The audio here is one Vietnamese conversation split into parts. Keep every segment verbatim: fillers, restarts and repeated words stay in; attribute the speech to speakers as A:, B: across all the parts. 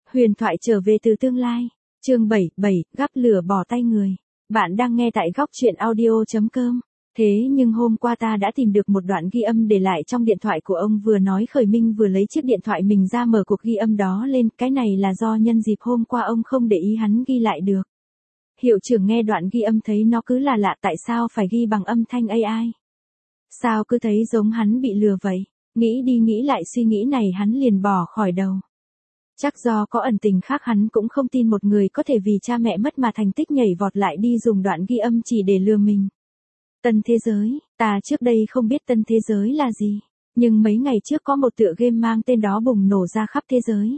A: Huyền thoại trở về từ tương lai. Chương bảy, bảy, gắp lửa bỏ tay người. Bạn đang nghe tại góc truyện audio chấm com. Thế nhưng hôm qua ta đã tìm được một đoạn ghi âm để lại trong điện thoại của ông, vừa nói Khởi Minh vừa lấy chiếc điện thoại mình ra mở cuộc ghi âm đó lên. Cái này là do nhân dịp hôm qua ông không để ý hắn ghi lại được. Hiệu trưởng nghe đoạn ghi âm thấy nó cứ là lạ, tại sao phải ghi bằng âm thanh a i? Sao cứ thấy giống hắn bị lừa vậy? Nghĩ đi nghĩ lại suy nghĩ này hắn liền bỏ khỏi đầu. Chắc do có ẩn tình khác, hắn cũng không tin một người có thể vì cha mẹ mất mà thành tích nhảy vọt lại đi dùng đoạn ghi âm chỉ để lừa mình. Tân thế giới, ta trước đây không biết tân thế giới là gì, nhưng mấy ngày trước có một tựa game mang tên đó bùng nổ ra khắp thế giới.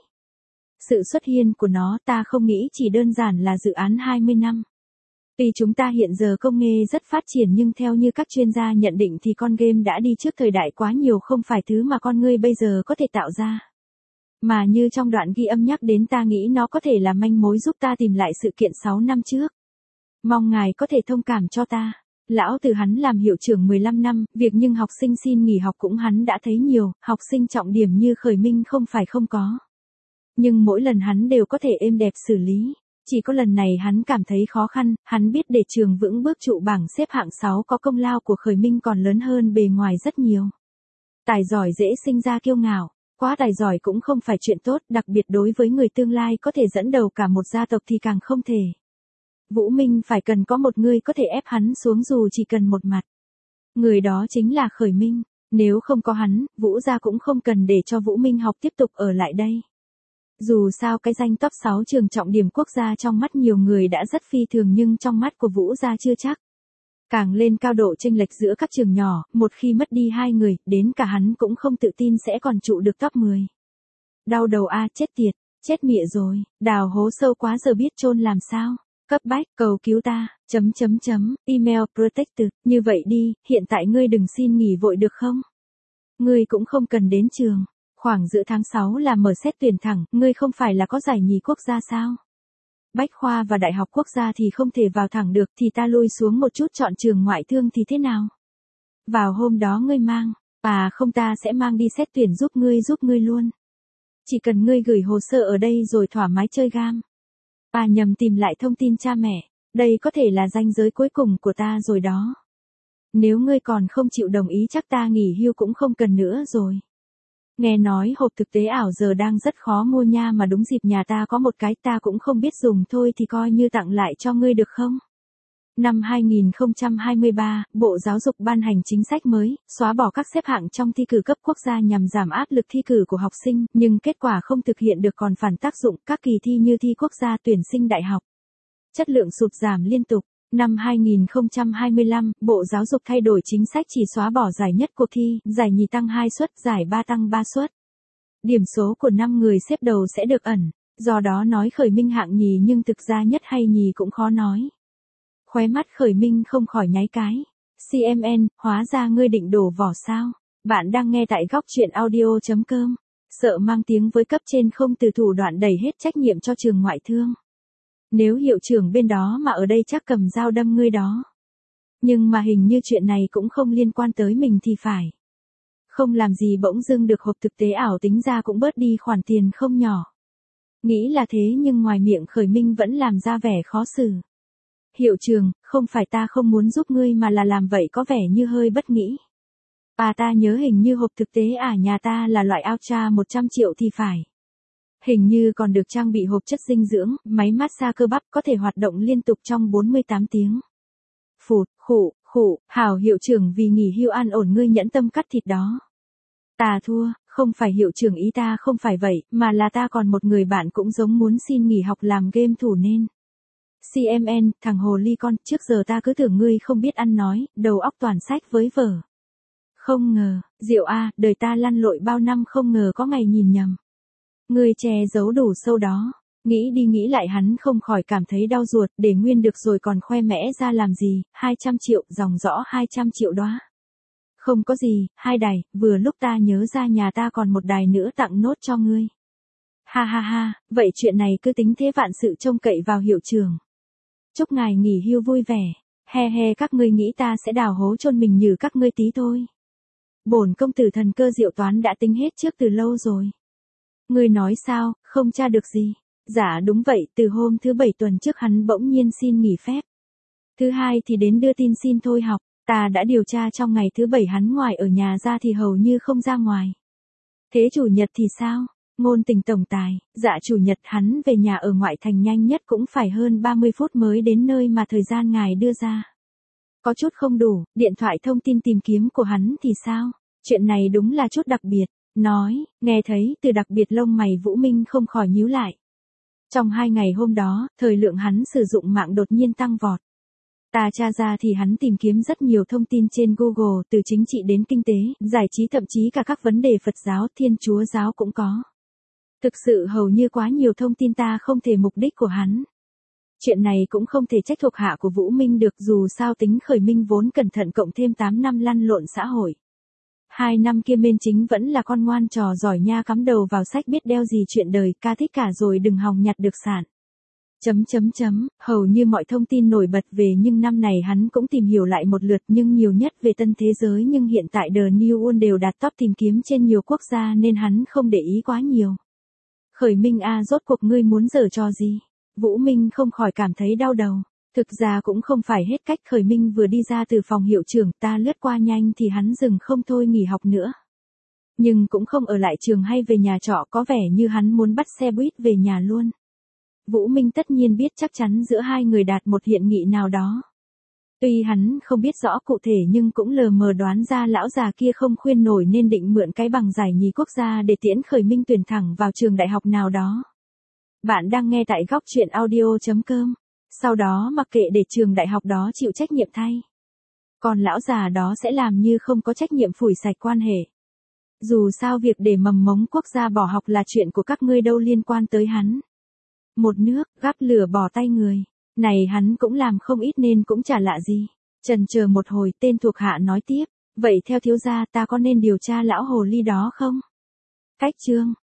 A: Sự xuất hiện của nó ta không nghĩ chỉ đơn giản là dự án hai mươi năm. Tuy chúng ta hiện giờ công nghệ rất phát triển nhưng theo như các chuyên gia nhận định thì con game đã đi trước thời đại quá nhiều, không phải thứ mà con người bây giờ có thể tạo ra. Mà như trong đoạn ghi âm nhắc đến, ta nghĩ nó có thể là manh mối giúp ta tìm lại sự kiện sáu năm trước. Mong ngài có thể thông cảm cho ta. Lão Tử hắn làm hiệu trưởng mười lăm năm, việc nhưng học sinh xin nghỉ học cũng hắn đã thấy nhiều, học sinh trọng điểm như Khởi Minh không phải không có. Nhưng mỗi lần hắn đều có thể êm đẹp xử lý. Chỉ có lần này hắn cảm thấy khó khăn, hắn biết để trường vững bước trụ bảng xếp hạng sáu có công lao của Khởi Minh còn lớn hơn bề ngoài rất nhiều. Tài giỏi dễ sinh ra kiêu ngạo, quá tài giỏi cũng không phải chuyện tốt, đặc biệt đối với người tương lai có thể dẫn đầu cả một gia tộc thì càng không thể. Vũ Minh phải cần có một người có thể ép hắn xuống dù chỉ cần một mặt. Người đó chính là Khởi Minh, nếu không có hắn, Vũ gia cũng không cần để cho Vũ Minh học tiếp tục ở lại đây. Dù sao cái danh top sáu trường trọng điểm quốc gia trong mắt nhiều người đã rất phi thường, nhưng trong mắt của Vũ gia chưa chắc. Càng lên cao độ chênh lệch giữa các trường nhỏ, một khi mất đi hai người, đến cả hắn cũng không tự tin sẽ còn trụ được top mười. Đau đầu a, chết tiệt, chết mịa rồi, đào hố sâu quá giờ biết chôn làm sao. Cấp bách, cầu cứu ta, chấm chấm chấm, email protected, như vậy đi, hiện tại ngươi đừng xin nghỉ vội được không? Ngươi cũng không cần đến trường. Khoảng giữa tháng sáu là mở xét tuyển thẳng, ngươi không phải là có giải nhì quốc gia sao? Bách khoa và đại học quốc gia thì không thể vào thẳng được, thì ta lui xuống một chút chọn trường ngoại thương thì thế nào? Vào hôm đó ngươi mang, à không, ta sẽ mang đi xét tuyển giúp ngươi giúp ngươi luôn. Chỉ cần ngươi gửi hồ sơ ở đây rồi thoải mái chơi game. À nhầm, tìm lại thông tin cha mẹ, đây có thể là ranh giới cuối cùng của ta rồi đó. Nếu ngươi còn không chịu đồng ý chắc ta nghỉ hưu cũng không cần nữa rồi. Nghe nói hộp thực tế ảo giờ đang rất khó mua nha, mà đúng dịp nhà ta có một cái, ta cũng không biết dùng thôi thì coi như tặng lại cho ngươi được không? Năm hai nghìn không trăm hai mươi ba, Bộ Giáo dục ban hành chính sách mới, xóa bỏ các xếp hạng trong thi cử cấp quốc gia nhằm giảm áp lực thi cử của học sinh, nhưng kết quả không thực hiện được còn phản tác dụng, các kỳ thi như thi quốc gia, tuyển sinh đại học. Chất lượng sụt giảm liên tục. Năm hai nghìn không trăm hai mươi lăm, Bộ Giáo dục thay đổi chính sách chỉ xóa bỏ giải nhất cuộc thi, giải nhì tăng hai suất, giải ba tăng ba suất. Điểm số của năm người xếp đầu sẽ được ẩn, do đó nói Khởi Minh hạng nhì nhưng thực ra nhất hay nhì cũng khó nói. Khóe mắt Khởi Minh không khỏi nháy cái. xê em en, hóa ra ngươi định đổ vỏ sao? Bạn đang nghe tại góc truyện audio chấm com. Sợ mang tiếng với cấp trên không từ thủ đoạn đẩy hết trách nhiệm cho trường ngoại thương. Nếu hiệu trưởng bên đó mà ở đây chắc cầm dao đâm ngươi đó. Nhưng mà hình như chuyện này cũng không liên quan tới mình thì phải. Không làm gì bỗng dưng được hộp thực tế ảo tính ra cũng bớt đi khoản tiền không nhỏ. Nghĩ là thế nhưng ngoài miệng Khởi Minh vẫn làm ra vẻ khó xử. Hiệu trưởng, không phải ta không muốn giúp ngươi mà là làm vậy có vẻ như hơi bất nghĩ. À ta nhớ hình như hộp thực tế à nhà ta là loại Ultra một trăm triệu thì phải. Hình như còn được trang bị hộp chất dinh dưỡng, máy massage cơ bắp có thể hoạt động liên tục trong bốn mươi tám tiếng. Phụt, khụ, khụ, hảo hiệu trưởng vì nghỉ hưu an ổn ngươi nhẫn tâm cắt thịt đó. Ta thua, không phải hiệu trưởng ý ta không phải vậy, mà là ta còn một người bạn cũng giống muốn xin nghỉ học làm game thủ nên. xê em en, thằng hồ ly con, trước giờ ta cứ tưởng ngươi không biết ăn nói, đầu óc toàn sách với vở. Không ngờ, Diệu a, đời ta lăn lội bao năm không ngờ có ngày nhìn nhầm. Ngươi che giấu đủ sâu đó. Nghĩ đi nghĩ lại hắn không khỏi cảm thấy đau ruột, để nguyên được rồi còn khoe mẽ ra làm gì, hai trăm triệu, dòng rõ hai trăm triệu đó. Không có gì, hai đài, vừa lúc ta nhớ ra nhà ta còn một đài nữa tặng nốt cho ngươi. Ha ha ha, vậy chuyện này cứ tính thế vạn sự trông cậy vào hiệu trưởng. Chúc ngài nghỉ hưu vui vẻ, he he các ngươi nghĩ ta sẽ đào hố chôn mình như các ngươi tí thôi. Bổn công tử thần cơ diệu toán đã tính hết trước từ lâu rồi. Ngươi nói sao, không tra được gì? Dạ đúng vậy, từ hôm thứ bảy tuần trước hắn bỗng nhiên xin nghỉ phép. Thứ hai thì đến đưa tin xin thôi học, ta đã điều tra trong ngày thứ bảy hắn ngoài ở nhà ra thì hầu như không ra ngoài. Thế chủ nhật thì sao? Ngôn Tình tổng tài, dạ chủ nhật hắn về nhà ở ngoại thành nhanh nhất cũng phải hơn ba mươi phút mới đến nơi mà thời gian ngài đưa ra. Có chút không đủ, điện thoại thông tin tìm kiếm của hắn thì sao? Chuyện này đúng là chút đặc biệt. Nói, nghe thấy từ đặc biệt lông mày Vũ Minh không khỏi nhíu lại. Trong hai ngày hôm đó, thời lượng hắn sử dụng mạng đột nhiên tăng vọt. Ta tra ra thì hắn tìm kiếm rất nhiều thông tin trên Google, từ chính trị đến kinh tế, giải trí, thậm chí cả các vấn đề Phật giáo, Thiên Chúa giáo cũng có. Thực sự hầu như quá nhiều thông tin, ta không thể mục đích của hắn. Chuyện này cũng không thể trách thuộc hạ của Vũ Minh được, dù sao tính khởi minh vốn cẩn thận cộng thêm tám năm lăn lộn xã hội. Hai năm kia Mên Chính vẫn là con ngoan trò giỏi nha, cắm đầu vào sách biết đeo gì chuyện đời, ca thích cả rồi đừng hòng nhặt được sản. Chấm chấm chấm, hầu như mọi thông tin nổi bật về nhưng năm này hắn cũng tìm hiểu lại một lượt, nhưng nhiều nhất về tân thế giới, nhưng hiện tại The New World đều đạt top tìm kiếm trên nhiều quốc gia nên hắn không để ý quá nhiều. Khởi Minh a, rốt cuộc ngươi muốn giở trò gì? Vũ Minh không khỏi cảm thấy đau đầu. Thực ra cũng không phải hết cách, Khởi Minh vừa đi ra từ phòng hiệu trưởng, ta lướt qua nhanh thì hắn dừng không thôi nghỉ học nữa. Nhưng cũng không ở lại trường hay về nhà trọ, có vẻ như hắn muốn bắt xe buýt về nhà luôn. Vũ Minh tất nhiên biết chắc chắn giữa hai người đạt một hiện nghị nào đó. Tuy hắn không biết rõ cụ thể nhưng cũng lờ mờ đoán ra lão già kia không khuyên nổi nên định mượn cái bằng giải nhì quốc gia để tiễn Khởi Minh tuyển thẳng vào trường đại học nào đó. Bạn đang nghe tại góc truyện audio chấm com. Sau đó mặc kệ để trường đại học đó chịu trách nhiệm thay. Còn lão già đó sẽ làm như không có trách nhiệm phủi sạch quan hệ. Dù sao việc để mầm mống quốc gia bỏ học là chuyện của các ngươi, đâu liên quan tới hắn. Một nước, gắp lửa bỏ tay người. Này hắn cũng làm không ít nên cũng chả lạ gì. Chần chờ một hồi, tên thuộc hạ nói tiếp. Vậy theo thiếu gia ta có nên điều tra lão hồ ly đó không? Cách chương.